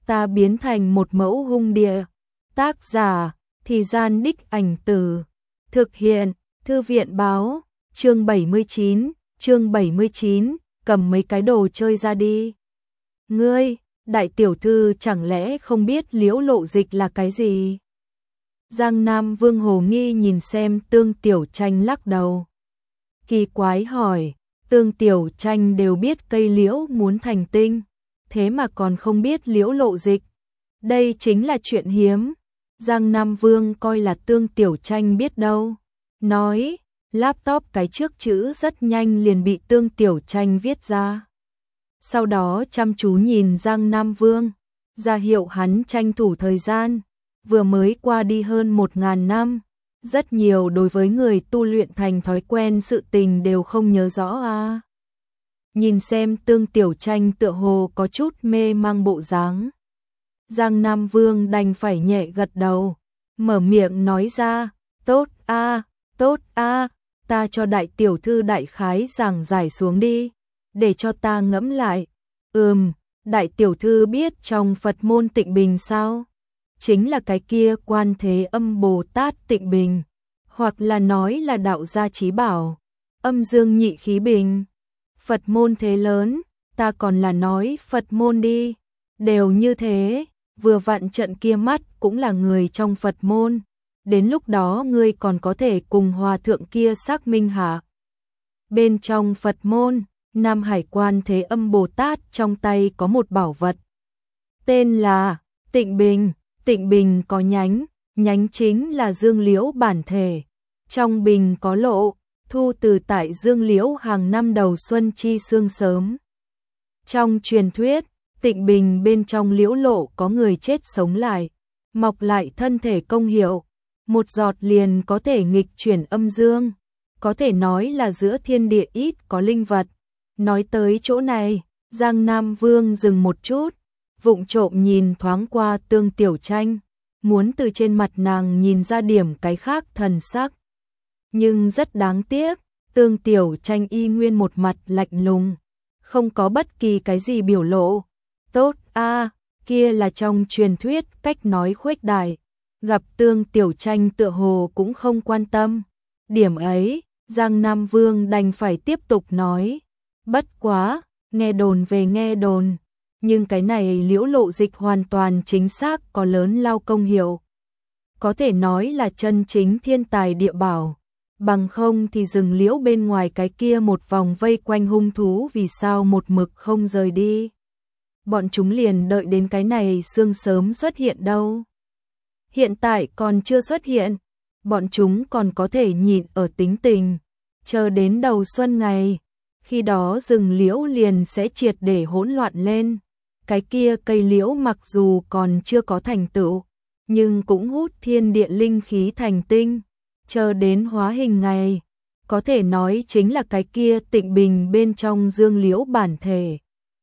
ta biến thành một mẫu hung địa. Tác giả, Thì Gian Đích Ảnh Từ. Thực hiện, Thư viện báo, chương 79, cầm mấy cái đồ chơi ra đi. Ngươi, đại tiểu thư chẳng lẽ không biết Liễu Lộ Dịch là cái gì? Giang Nam Vương hồ nghi nhìn xem Tương Tiểu Tranh lắc đầu. Kỳ quái hỏi, Tương Tiểu Tranh đều biết cây liễu muốn thành tinh, thế mà còn không biết Liễu Lộ Dịch. Đây chính là chuyện hiếm. Giang Nam Vương coi là Tương Tiểu Tranh biết đâu. Nói, laptop cái trước chữ rất nhanh liền bị Tương Tiểu Tranh viết ra. Sau đó chăm chú nhìn Giang Nam Vương, ra hiệu hắn tranh thủ thời gian. Vừa mới qua đi hơn 1000 năm, rất nhiều đối với người tu luyện thành thói quen sự tình đều không nhớ rõ à. Nhìn xem Tương Tiểu Tranh tựa hồ có chút mê mang bộ dáng. Giang Nam Vương đành phải nhẹ gật đầu, mở miệng nói ra, tốt a, ta cho đại tiểu thư đại khái giảng giải xuống đi, để cho ta ngẫm lại. Đại tiểu thư biết trong Phật môn Tịnh Bình sao? Chính là cái kia Quan Thế Âm Bồ Tát Tịnh Bình, hoặc là nói là đạo gia chí bảo, Âm Dương Nhị Khí Bình. Phật môn thế lớn, ta còn là nói Phật môn đi, đều như thế, vừa vặn trận kia mắt cũng là người trong Phật môn, đến lúc đó ngươi còn có thể cùng hòa thượng kia xác minh hả? Bên trong Phật môn, Nam Hải Quan Thế Âm Bồ Tát trong tay có một bảo vật, tên là Tịnh Bình. Tịnh Bình có nhánh chính là dương liễu bản thể, trong bình có lộ, thu từ tại dương liễu hàng năm đầu xuân chi sương sớm. Trong truyền thuyết, Tịnh Bình bên trong liễu lộ có người chết sống lại, mọc lại thân thể công hiệu, một giọt liền có thể nghịch chuyển âm dương, có thể nói là giữa thiên địa ít có linh vật. Nói tới chỗ này, Giang Nam Vương dừng một chút, vụng trộm nhìn thoáng qua Tương Tiểu Tranh, muốn từ trên mặt nàng nhìn ra điểm cái khác thần sắc. Nhưng rất đáng tiếc, Tương Tiểu Tranh y nguyên một mặt lạnh lùng, không có bất kỳ cái gì biểu lộ. Tốt a, kia là trong truyền thuyết cách nói khuếch đại, gặp Tương Tiểu Tranh tựa hồ cũng không quan tâm. Điểm ấy, Giang Nam Vương đành phải tiếp tục nói, bất quá, nghe đồn về nghe đồn, nhưng cái này Liễu Lộ Dịch hoàn toàn chính xác có lớn lao công hiệu. Có thể nói là chân chính thiên tài địa bảo, bằng không thì rừng liễu bên ngoài cái kia một vòng vây quanh hung thú vì sao một mực không rời đi. Bọn chúng liền đợi đến cái này sương sớm xuất hiện đâu. Hiện tại còn chưa xuất hiện, bọn chúng còn có thể nhịn ở tính tình, chờ đến đầu xuân ngày, khi đó rừng liễu liền sẽ triệt để hỗn loạn lên. Cái kia cây liễu mặc dù còn chưa có thành tựu, nhưng cũng hút thiên địa linh khí thành tinh, chờ đến hóa hình ngày, có thể nói chính là cái kia Tịnh Bình bên trong dương liễu bản thể.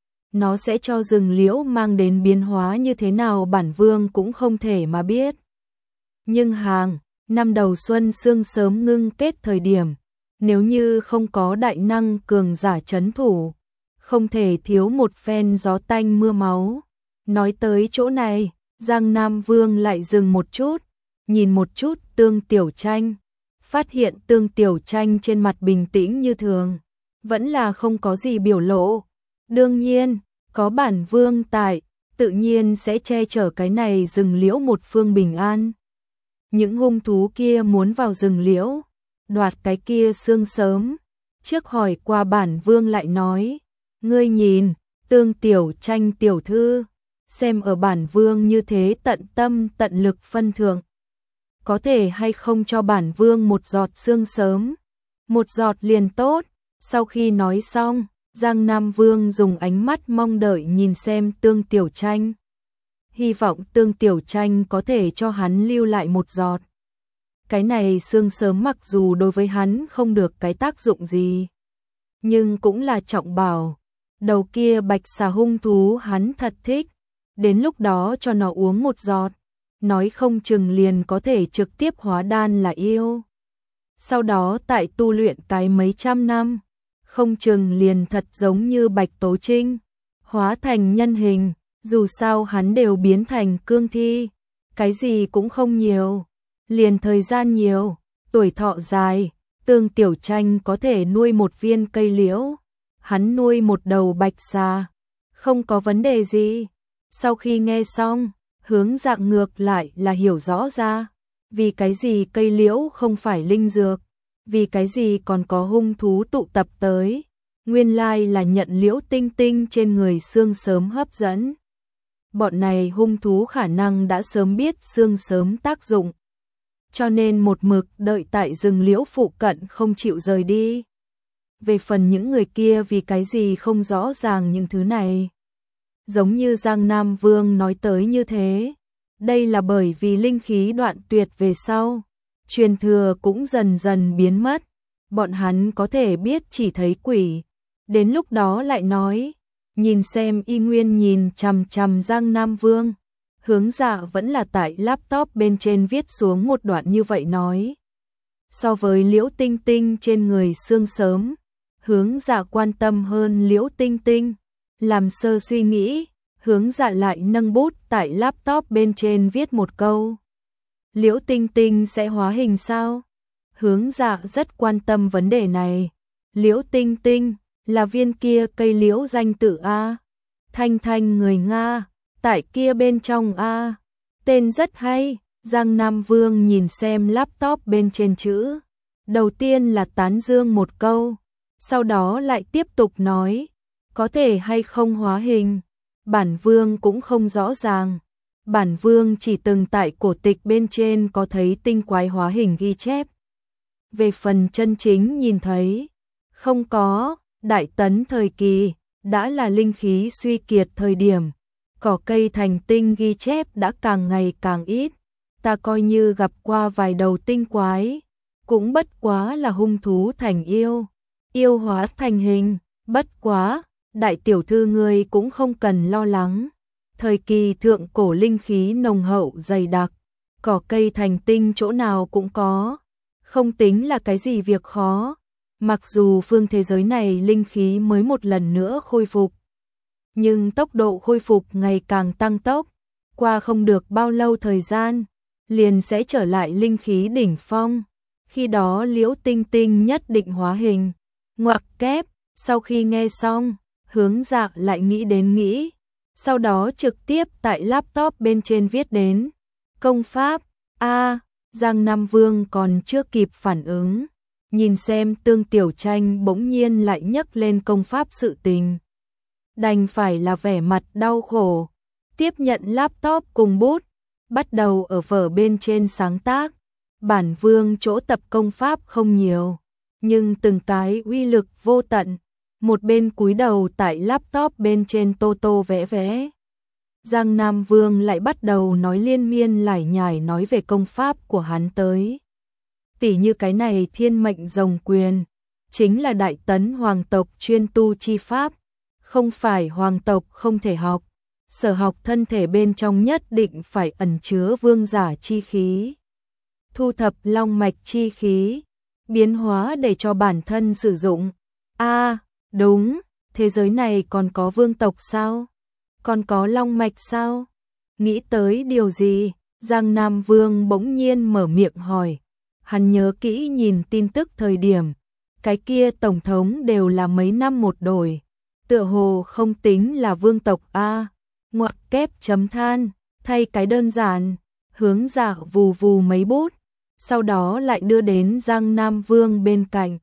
Nó sẽ cho rừng liễu mang đến biến hóa như thế nào bản vương cũng không thể mà biết. Nhưng năm đầu xuân sương sớm ngưng kết thời điểm, nếu như không có đại năng cường giả trấn thủ, không thể thiếu một phen gió tanh mưa máu. Nói tới chỗ này, Giang Nam Vương lại dừng một chút, nhìn một chút Tương Tiểu Tranh, phát hiện Tương Tiểu Tranh trên mặt bình tĩnh như thường, vẫn là không có gì biểu lộ. Đương nhiên, có bản vương tại, tự nhiên sẽ che chở cái này rừng liễu một phương bình an. Những hung thú kia muốn vào rừng liễu, đoạt cái kia sương sớm, trước hỏi qua bản vương lại nói, ngươi nhìn, Tương Tiểu Tranh tiểu thư, xem ở bản vương như thế tận tâm tận lực phân thượng, có thể hay không cho bản vương một giọt sương sớm, một giọt liền tốt. Sau khi nói xong, Giang Nam Vương dùng ánh mắt mong đợi nhìn xem Tương Tiểu Tranh, hy vọng Tương Tiểu Tranh có thể cho hắn lưu lại một giọt. Cái này sương sớm mặc dù đối với hắn không được cái tác dụng gì, nhưng cũng là trọng bảo. Đầu kia bạch xà hung thú hắn thật thích, đến lúc đó cho nó uống một giọt, nói không chừng liền có thể trực tiếp hóa đan là yêu. Sau đó tại tu luyện cái mấy trăm năm, không chừng liền thật giống như Bạch Tố Trinh, hóa thành nhân hình, Dù sao hắn đều biến thành cương thi, cái gì cũng không nhiều, liền thời gian nhiều, tuổi thọ dài, Tương Tiểu Tranh có thể nuôi một viên cây liễu, hắn nuôi một đầu bạch xà, không có vấn đề gì. Sau khi nghe xong, Hướng Dạ ngược lại là hiểu rõ ra, vì cái gì cây liễu không phải linh dược, vì cái gì còn có hung thú tụ tập tới, nguyên lai là nhận Liễu Tinh Tinh trên người xương sớm hấp dẫn. Bọn này hung thú khả năng đã sớm biết xương sớm tác dụng, cho nên một mực đợi tại rừng liễu phụ cận không chịu rời đi. Về phần những người kia vì cái gì không rõ ràng những thứ này. Giống như Giang Nam Vương nói tới như thế, đây là bởi vì linh khí đoạn tuyệt về sau, truyền thừa cũng dần dần biến mất, bọn hắn có thể biết chỉ thấy quỷ, đến lúc đó lại nói, nhìn xem y nguyên nhìn chằm chằm Giang Nam Vương. Hướng Dạ vẫn là tại laptop bên trên viết xuống một đoạn như vậy nói. So với Liễu Tinh Tinh trên người xương sớm, Hướng Dạ quan tâm hơn Liễu Tinh Tinh. Làm sơ suy nghĩ, Hướng Dạ lại nâng bút tại laptop bên trên viết một câu. Liễu Tinh Tinh sẽ hóa hình sao? Hướng Dạ rất quan tâm vấn đề này. Liễu Tinh Tinh là viên kia cây liễu danh tự A. Thanh Thanh người Nga, tại kia bên trong A. Tên rất hay. Giang Nam Vương nhìn xem laptop bên trên chữ. Đầu tiên là tán dương một câu, sau đó lại tiếp tục nói, có thể hay không hóa hình, bản vương cũng không rõ ràng. Bản vương chỉ từng tại cổ tịch bên trên có thấy tinh quái hóa hình ghi chép. Về phần chân chính nhìn thấy, không có. Đại Tấn thời kỳ, đã là linh khí suy kiệt thời điểm, cỏ cây thành tinh ghi chép đã càng ngày càng ít. Ta coi như gặp qua vài đầu tinh quái, cũng bất quá là hung thú thành yêu, yêu hóa thành hình, bất quá, đại tiểu thư ngươi cũng không cần lo lắng. Thời kỳ thượng cổ linh khí nồng hậu dày đặc, cỏ cây thành tinh chỗ nào cũng có, không tính là cái gì việc khó. Mặc dù phương thế giới này linh khí mới một lần nữa khôi phục, nhưng tốc độ khôi phục ngày càng tăng tốc, qua không được bao lâu thời gian, liền sẽ trở lại linh khí đỉnh phong. Khi đó Liễu Tinh Tinh nhất định hóa hình. Ngoặc kép, sau khi nghe xong, Hướng Dạ lại nghĩ, sau đó trực tiếp tại laptop bên trên viết đến công pháp. Giang Nam Vương còn chưa kịp phản ứng, nhìn xem Tương Tiểu Tranh bỗng nhiên lại nhấc lên công pháp sự tình, đành phải là vẻ mặt đau khổ, tiếp nhận laptop cùng bút, bắt đầu ở vở bên trên sáng tác. Bản vương chỗ tập công pháp không nhiều, nhưng từng cái uy lực vô tận. Một bên cúi đầu tại laptop bên trên tô tô vẽ vẽ. Giang Nam Vương lại bắt đầu nói liên miên lải nhải nói về công pháp của hắn tới. Tỉ như cái này Thiên Mệnh Rồng Quyền, chính là Đại Tấn hoàng tộc chuyên tu chi pháp, không phải hoàng tộc không thể học, sở học thân thể bên trong nhất định phải ẩn chứa vương giả chi khí. Thu thập long mạch chi khí, biến hóa để cho bản thân sử dụng. Đúng, thế giới này còn có vương tộc sao? Còn có long mạch sao? Nghĩ tới điều gì? Giang Nam Vương bỗng nhiên mở miệng hỏi. Hắn nhớ kỹ nhìn tin tức thời điểm, cái kia tổng thống đều là mấy năm một đổi, tựa hồ không tính là vương tộc a. Ngoặc kép chấm than, thay cái đơn giản, Hướng Dạ vù vù mấy bút, sau đó lại đưa đến Giang Nam Vương bên cạnh.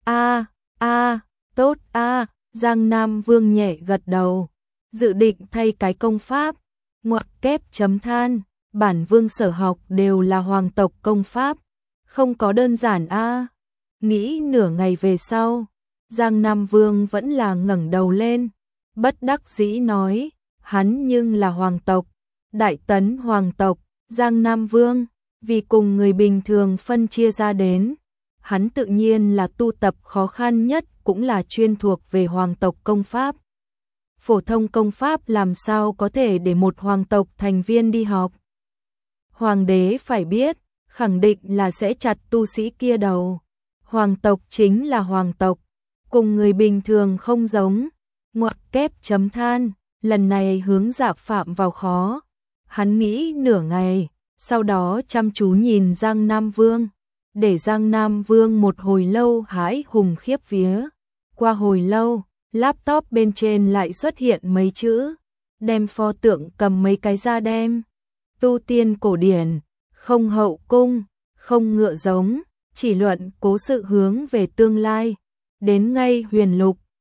Tốt Giang Nam Vương nhẹ gật đầu, dự định thay cái công pháp. Ngoặc kép chấm than, bản vương sở học đều là hoàng tộc công pháp, không có đơn giản Nghĩ nửa ngày về sau, Giang Nam Vương vẫn là ngẩng đầu lên, bất đắc dĩ nói, hắn nhưng là hoàng tộc, Đại Tấn hoàng tộc. Giang Nam Vương, vì cùng người bình thường phân chia ra đến, hắn tự nhiên là tu tập khó khăn nhất, cũng là chuyên thuộc về hoàng tộc công pháp. Phổ thông công pháp làm sao có thể để một hoàng tộc thành viên đi học? Hoàng đế phải biết, khẳng định là sẽ chặt tu sĩ kia đầu. Hoàng tộc chính là hoàng tộc, cùng người bình thường không giống. Ngoặc kép chấm than, lần này hướng Dạ Phạm vào khó. Hắn nghĩ nửa ngày, sau đó chăm chú nhìn Giang Nam Vương, để Giang Nam Vương một hồi lâu hãi hùng khiếp vía. Qua hồi lâu, laptop bên trên lại xuất hiện mấy chữ, đem pho tượng cầm mấy cái ra đem. Tu tiên cổ điển, không hậu cung, không ngựa giống, chỉ luận cố sự hướng về tương lai. Đến ngay huyền lục,